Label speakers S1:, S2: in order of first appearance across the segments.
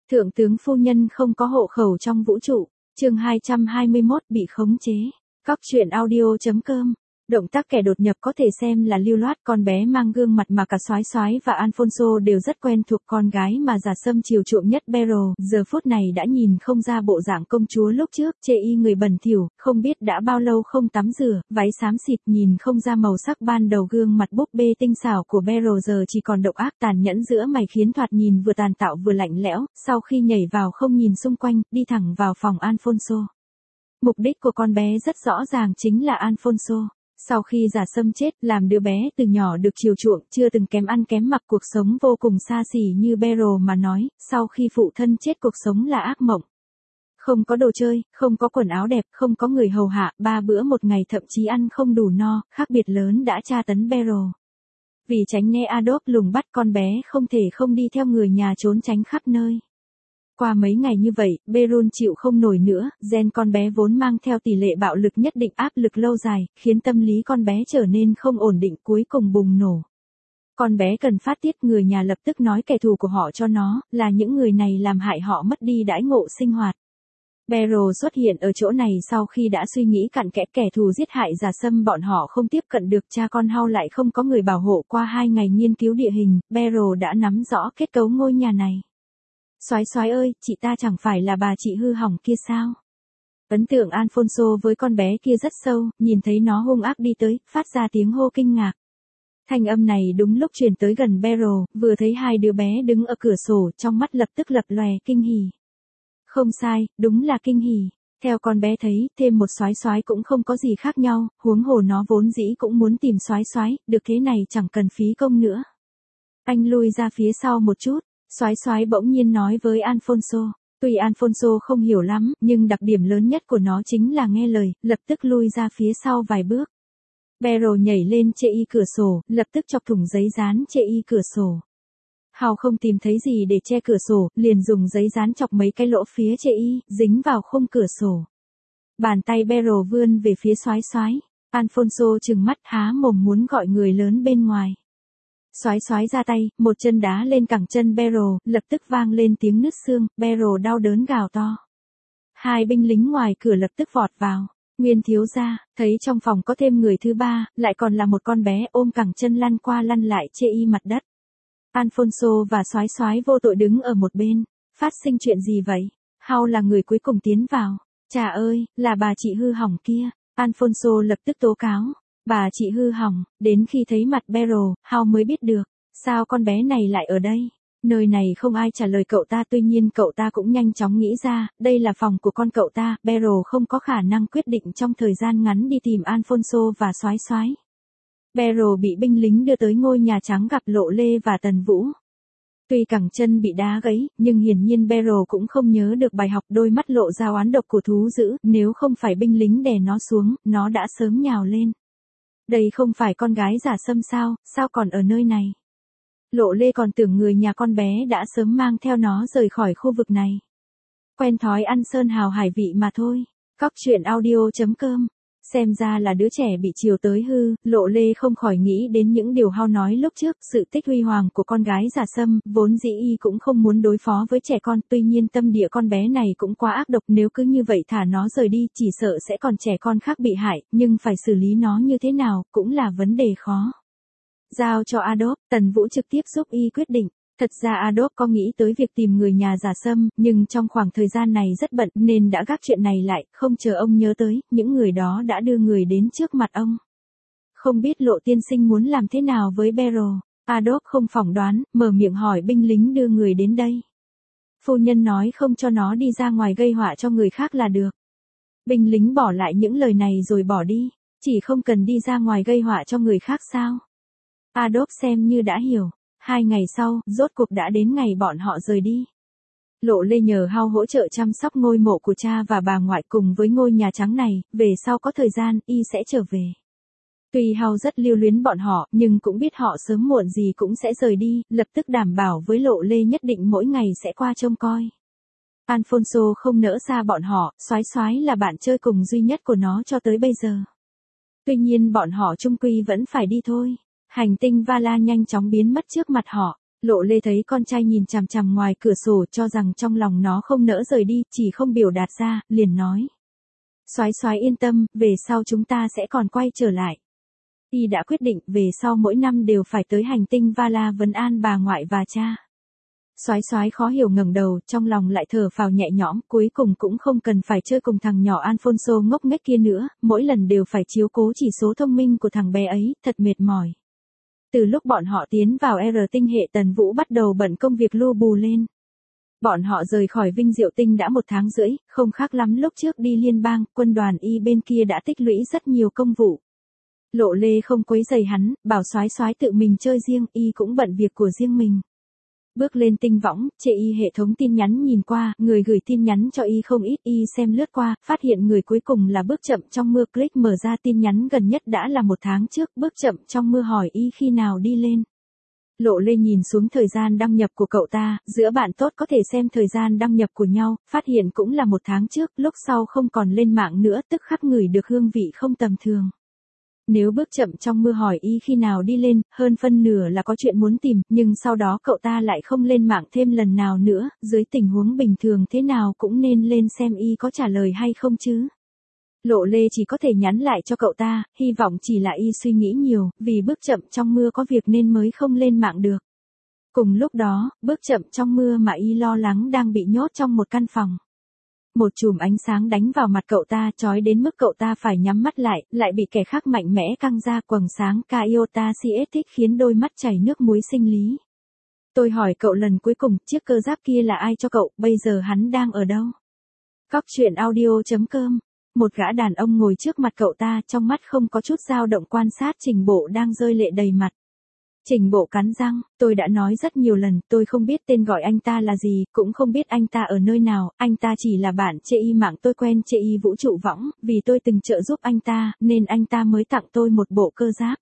S1: Thượng tướng phu nhân không có hộ khẩu trong vũ trụ. Chương 221 bị khống chế. Cóc truyện audio.com. Động tác kẻ đột nhập có thể xem là lưu loát, con bé mang gương mặt mà cả Soái Soái và Alfonso đều rất quen thuộc, con gái mà Giả Sâm chiều chuộng nhất Beryl, giờ phút này đã nhìn không ra bộ dạng công chúa lúc trước, chê y người bẩn thỉu, không biết đã bao lâu không tắm rửa, váy xám xịt, nhìn không ra màu sắc ban đầu gương mặt búp bê tinh xảo của Beryl giờ chỉ còn độc ác tàn nhẫn giữa mày khiến thoạt nhìn vừa tàn tạo vừa lạnh lẽo, sau khi nhảy vào không nhìn xung quanh, đi thẳng vào phòng Alfonso. Mục đích của con bé rất rõ ràng, chính là Alfonso. Sau khi Giả Sâm chết, làm đứa bé từ nhỏ được chiều chuộng, chưa từng kém ăn kém mặc, cuộc sống vô cùng xa xỉ như Beryl mà nói, sau khi phụ thân chết cuộc sống là ác mộng. Không có đồ chơi, không có quần áo đẹp, không có người hầu hạ, 3 bữa một ngày thậm chí ăn không đủ no, khác biệt lớn đã tra tấn Beryl. Vì tránh né Adolf lùng bắt, con bé không thể không đi theo người nhà trốn tránh khắp nơi. Qua mấy ngày như vậy, Beryl chịu không nổi nữa, gen con bé vốn mang theo tỷ lệ bạo lực nhất định, áp lực lâu dài, khiến tâm lý con bé trở nên không ổn định, cuối cùng bùng nổ. Con bé cần phát tiết, người nhà lập tức nói kẻ thù của họ cho nó, là những người này làm hại họ mất đi đãi ngộ sinh hoạt. Beryl xuất hiện ở chỗ này sau khi đã suy nghĩ cặn kẽ, kẻ thù giết hại Giả Sâm bọn họ không tiếp cận được, cha con Hao lại không có người bảo hộ. Qua 2 ngày nghiên cứu địa hình, Beryl đã nắm rõ kết cấu ngôi nhà này. Soái Soái ơi, chị ta chẳng phải là bà chị hư hỏng kia sao? Ấn tượng Alfonso với con bé kia rất sâu, nhìn thấy nó hung ác đi tới, phát ra tiếng hô kinh ngạc. Thanh âm này đúng lúc truyền tới gần Beryl, vừa thấy hai đứa bé đứng ở cửa sổ, trong mắt lập tức lập lòe kinh hỉ. Không sai, đúng là kinh hỉ. Theo con bé thấy, thêm một Soái Soái cũng không có gì khác nhau, huống hồ nó vốn dĩ cũng muốn tìm Soái Soái, được thế này chẳng cần phí công nữa. Anh lui ra phía sau một chút. Soái Soái bỗng nhiên nói với Alfonso. Tuy Alfonso không hiểu lắm, nhưng đặc điểm lớn nhất của nó chính là nghe lời, lập tức lui ra phía sau vài bước. Beryl nhảy lên chê y cửa sổ, lập tức chọc thủng giấy dán chê y cửa sổ. Hao không tìm thấy gì để che cửa sổ, liền dùng giấy dán chọc mấy cái lỗ phía chê y, dính vào khung cửa sổ. Bàn tay Beryl vươn về phía Soái Soái. Alfonso trừng mắt há mồm muốn gọi người lớn bên ngoài. Soái Soái ra tay, một chân đá lên cẳng chân Beryl, lập tức vang lên tiếng nứt xương, Beryl đau đớn gào to. Hai binh lính ngoài cửa lập tức vọt vào. Nguyên thiếu gia, thấy trong phòng có thêm người thứ ba, lại còn là một con bé ôm cẳng chân lăn qua lăn lại chê y mặt đất. Alfonso và Soái Soái vô tội đứng ở một bên. Phát sinh chuyện gì vậy? Hao là người cuối cùng tiến vào. Chà ơi, là bà chị hư hỏng kia. Alfonso lập tức tố cáo. Bà chị hư hỏng, đến khi thấy mặt Beryl, Hao mới biết được, sao con bé này lại ở đây. Nơi này không ai trả lời cậu ta, tuy nhiên cậu ta cũng nhanh chóng nghĩ ra, đây là phòng của con cậu ta, Beryl không có khả năng quyết định trong thời gian ngắn đi tìm Alfonso và Soái Soái. Beryl bị binh lính đưa tới ngôi nhà trắng gặp Lộ Lê và Tần Vũ. Tuy cẳng chân bị đá gãy, nhưng hiển nhiên Beryl cũng không nhớ được bài học, đôi mắt lộ ra oán độc của thú dữ, nếu không phải binh lính đè nó xuống, nó đã sớm nhào lên. Đây không phải con gái Giả Sâm sao, sao còn ở nơi này? Lộ Lê còn tưởng người nhà con bé đã sớm mang theo nó rời khỏi khu vực này. Quen thói ăn sơn hào hải vị mà thôi. Cóc truyện audio.com. Xem ra là đứa trẻ bị chiều tới hư, Lộ Lê không khỏi nghĩ đến những điều Hao nói lúc trước, sự tích huy hoàng của con gái Giả Sâm, vốn dĩ y cũng không muốn đối phó với trẻ con, tuy nhiên tâm địa con bé này cũng quá ác độc, nếu cứ như vậy thả nó rời đi, chỉ sợ sẽ còn trẻ con khác bị hại, nhưng phải xử lý nó như thế nào, cũng là vấn đề khó. Giao cho Adolf, Tần Vũ trực tiếp giúp y quyết định. Thật ra Adolf có nghĩ tới việc tìm người nhà Giả Sâm, nhưng trong khoảng thời gian này rất bận nên đã gác chuyện này lại, không chờ ông nhớ tới, những người đó đã đưa người đến trước mặt ông. Không biết Lộ tiên sinh muốn làm thế nào với Beryl? Adolf không phỏng đoán, mở miệng hỏi binh lính đưa người đến đây. Phu nhân nói không cho nó đi ra ngoài gây họa cho người khác là được. Binh lính bỏ lại những lời này rồi bỏ đi, chỉ không cần đi ra ngoài gây họa cho người khác sao? Adolf xem như đã hiểu. 2 ngày sau, rốt cuộc đã đến ngày bọn họ rời đi. Lộ Lê nhờ Hao hỗ trợ chăm sóc ngôi mộ của cha và bà ngoại cùng với ngôi nhà trắng này, về sau có thời gian, y sẽ trở về. Tuy Hao rất lưu luyến bọn họ, nhưng cũng biết họ sớm muộn gì cũng sẽ rời đi, lập tức đảm bảo với Lộ Lê nhất định mỗi ngày sẽ qua trông coi. Alfonso không nỡ xa bọn họ, Soái Soái là bạn chơi cùng duy nhất của nó cho tới bây giờ. Tuy nhiên bọn họ chung quy vẫn phải đi thôi. Hành tinh Vala nhanh chóng biến mất trước mặt họ. Lộ Lê thấy con trai nhìn chằm chằm ngoài cửa sổ cho rằng trong lòng nó không nỡ rời đi, chỉ không biểu đạt ra, liền nói. Soái soái yên tâm, về sau chúng ta sẽ còn quay trở lại. Y đã quyết định về sau mỗi năm đều phải tới hành tinh Vala vấn an bà ngoại và cha. Soái soái khó hiểu ngẩng đầu, trong lòng lại thở phào nhẹ nhõm, cuối cùng cũng không cần phải chơi cùng thằng nhỏ Alfonso ngốc nghếch kia nữa, mỗi lần đều phải chiếu cố chỉ số thông minh của thằng bé ấy, thật mệt mỏi. Từ lúc bọn họ tiến vào R tinh hệ Tần Vũ bắt đầu bận công việc lu bù lên. Bọn họ rời khỏi Vinh Diệu Tinh đã 1 tháng rưỡi, không khác lắm lúc trước đi liên bang, quân đoàn Y bên kia đã tích lũy rất nhiều công vụ. Lộ Lê không quấy rầy hắn, bảo soái soái tự mình chơi riêng, Y cũng bận việc của riêng mình. Bước lên tinh võng, chê Y hệ thống tin nhắn nhìn qua, người gửi tin nhắn cho Y không ít, Y xem lướt qua, phát hiện người cuối cùng là Bước Chậm trong mưa, click mở ra tin nhắn gần nhất đã là 1 tháng trước, Bước Chậm trong mưa hỏi Y khi nào đi lên. Lộ Lê nhìn xuống thời gian đăng nhập của cậu ta, giữa bạn tốt có thể xem thời gian đăng nhập của nhau, phát hiện cũng là 1 tháng trước, lúc sau không còn lên mạng nữa, tức khắc ngửi được hương vị không tầm thường. Nếu Bước Chậm trong mưa hỏi Y khi nào đi lên, hơn phân nửa là có chuyện muốn tìm, nhưng sau đó cậu ta lại không lên mạng thêm lần nào nữa, dưới tình huống bình thường thế nào cũng nên lên xem Y có trả lời hay không chứ. Lộ Lê chỉ có thể nhắn lại cho cậu ta, hy vọng chỉ là Y suy nghĩ nhiều, vì Bước Chậm trong mưa có việc nên mới không lên mạng được. Cùng lúc đó, Bước Chậm trong mưa mà Y lo lắng đang bị nhốt trong một căn phòng. Một chùm ánh sáng đánh vào mặt cậu ta, chói đến mức cậu ta phải nhắm mắt lại bị kẻ khác mạnh mẽ căng ra quầng sáng Iota Cietics khiến đôi mắt chảy nước muối sinh lý. Tôi hỏi cậu lần cuối cùng, chiếc cơ giáp kia là ai cho cậu, bây giờ hắn đang ở đâu? Cóc truyện audio.com. Một gã đàn ông ngồi trước mặt cậu ta, trong mắt không có chút dao động quan sát Trình Bộ đang rơi lệ đầy mặt. Trình Bộ cắn răng, tôi đã nói rất nhiều lần, tôi không biết tên gọi anh ta là gì, cũng không biết anh ta ở nơi nào, anh ta chỉ là bạn chê Y mạng tôi quen chê Y vũ trụ võng, vì tôi từng trợ giúp anh ta, nên anh ta mới tặng tôi một bộ cơ giáp.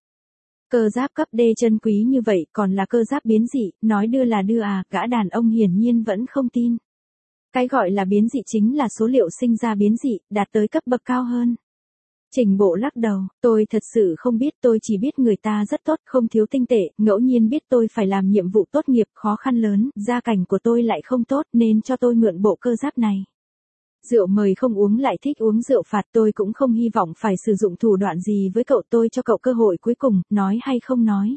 S1: Cơ giáp cấp D chân quý như vậy, còn là cơ giáp biến dị, nói đưa là đưa à, gã đàn ông hiển nhiên vẫn không tin. Cái gọi là biến dị chính là số liệu sinh ra biến dị, đạt tới cấp bậc cao hơn. Trình Bộ lắc đầu, tôi thật sự không biết, tôi chỉ biết người ta rất tốt, không thiếu tinh tệ, ngẫu nhiên biết tôi phải làm nhiệm vụ tốt nghiệp khó khăn lớn, gia cảnh của tôi lại không tốt nên cho tôi mượn bộ cơ giáp này. Rượu mời không uống lại thích uống rượu phạt, tôi cũng không hy vọng phải sử dụng thủ đoạn gì với cậu, tôi cho cậu cơ hội cuối cùng, nói hay không nói.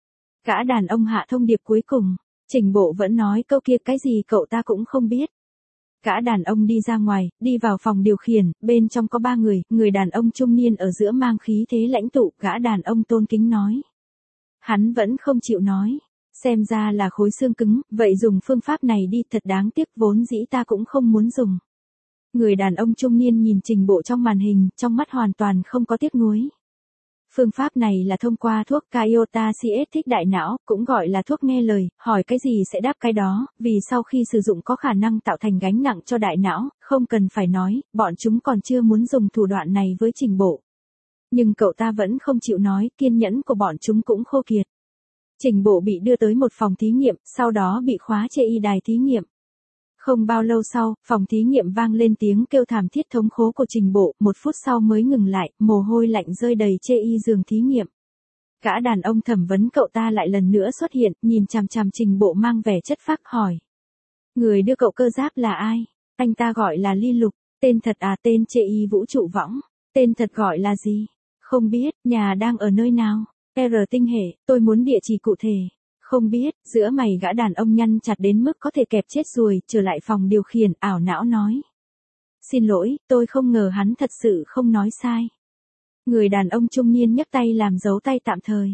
S1: Gã đàn ông hạ thông điệp cuối cùng, Trình Bộ vẫn nói câu kia, cái gì cậu ta cũng không biết. Gã đàn ông đi ra ngoài, đi vào phòng điều khiển, bên trong có 3 người, người đàn ông trung niên ở giữa mang khí thế lãnh tụ, gã đàn ông tôn kính nói. Hắn vẫn không chịu nói, xem ra là khối xương cứng, vậy dùng phương pháp này đi, thật đáng tiếc, vốn dĩ ta cũng không muốn dùng. Người đàn ông trung niên nhìn Trình Bộ trong màn hình, trong mắt hoàn toàn không có tiếc nuối. Phương pháp này là thông qua thuốc Iota Cietics đại não, cũng gọi là thuốc nghe lời, hỏi cái gì sẽ đáp cái đó, vì sau khi sử dụng có khả năng tạo thành gánh nặng cho đại não, không cần phải nói, bọn chúng còn chưa muốn dùng thủ đoạn này với Trình Bộ. Nhưng cậu ta vẫn không chịu nói, kiên nhẫn của bọn chúng cũng khô kiệt. Trình Bộ bị đưa tới một phòng thí nghiệm, sau đó bị khóa chê Y đài thí nghiệm. Không bao lâu sau, phòng thí nghiệm vang lên tiếng kêu thảm thiết thống khổ của Trình Bộ, 1 phút sau mới ngừng lại, mồ hôi lạnh rơi đầy chê Y giường thí nghiệm. Gã đàn ông thẩm vấn cậu ta lại lần nữa xuất hiện, nhìn chằm chằm Trình Bộ mang vẻ chất phác hỏi. Người đưa cậu cơ giáp là ai? Anh ta gọi là Ly Lục, tên thật à, tên chê Y vũ trụ võng, tên thật gọi là gì? Không biết, nhà đang ở nơi nào? R tinh hệ, tôi muốn địa chỉ cụ thể. Không biết, giữa mày gã đàn ông nhăn chặt đến mức có thể kẹp chết ruồi, trở lại phòng điều khiển, ảo não nói. Xin lỗi, tôi không ngờ hắn thật sự không nói sai. Người đàn ông trung niên nhấc tay làm dấu tay tạm thời.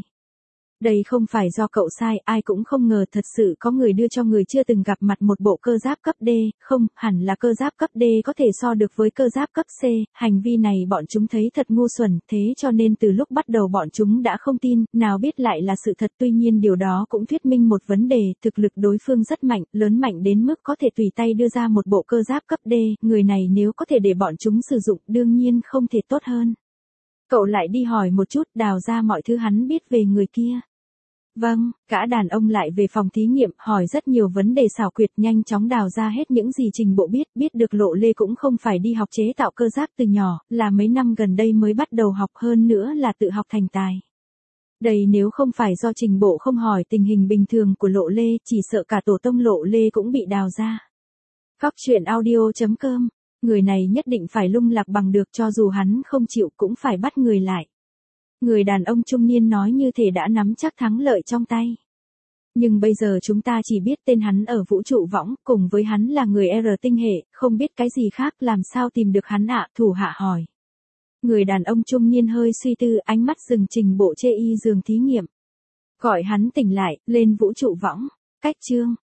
S1: Đây không phải do cậu sai, ai cũng không ngờ thật sự có người đưa cho người chưa từng gặp mặt một bộ cơ giáp cấp D, không, hẳn là cơ giáp cấp D có thể so được với cơ giáp cấp C, hành vi này bọn chúng thấy thật ngu xuẩn, thế cho nên từ lúc bắt đầu bọn chúng đã không tin, nào biết lại là sự thật, tuy nhiên điều đó cũng thuyết minh một vấn đề, thực lực đối phương rất mạnh, lớn mạnh đến mức có thể tùy tay đưa ra một bộ cơ giáp cấp D, người này nếu có thể để bọn chúng sử dụng, đương nhiên không thể tốt hơn. Cậu lại đi hỏi một chút, đào ra mọi thứ hắn biết về người kia. Vâng, gã đàn ông lại về phòng thí nghiệm, hỏi rất nhiều vấn đề xảo quyệt, nhanh chóng đào ra hết những gì Trình Bộ biết được Lộ Lê cũng không phải đi học chế tạo cơ giáp từ nhỏ, là mấy năm gần đây mới bắt đầu học, hơn nữa là tự học thành tài. Đây nếu không phải do Trình Bộ không hỏi tình hình bình thường của Lộ Lê, chỉ sợ cả tổ tông Lộ Lê cũng bị đào ra. Góc truyện audio.com, người này nhất định phải lung lạc bằng được, cho dù hắn không chịu cũng phải bắt người lại. Người đàn ông trung niên nói như thể đã nắm chắc thắng lợi trong tay. Nhưng bây giờ chúng ta chỉ biết tên hắn ở vũ trụ võng, cùng với hắn là người R tinh hệ, không biết cái gì khác, làm sao tìm được hắn ạ? Thủ hạ hỏi. Người đàn ông trung niên hơi suy tư, ánh mắt dừng Trình Bộ chê y giường thí nghiệm. Gọi hắn tỉnh lại, lên vũ trụ võng. Cách chương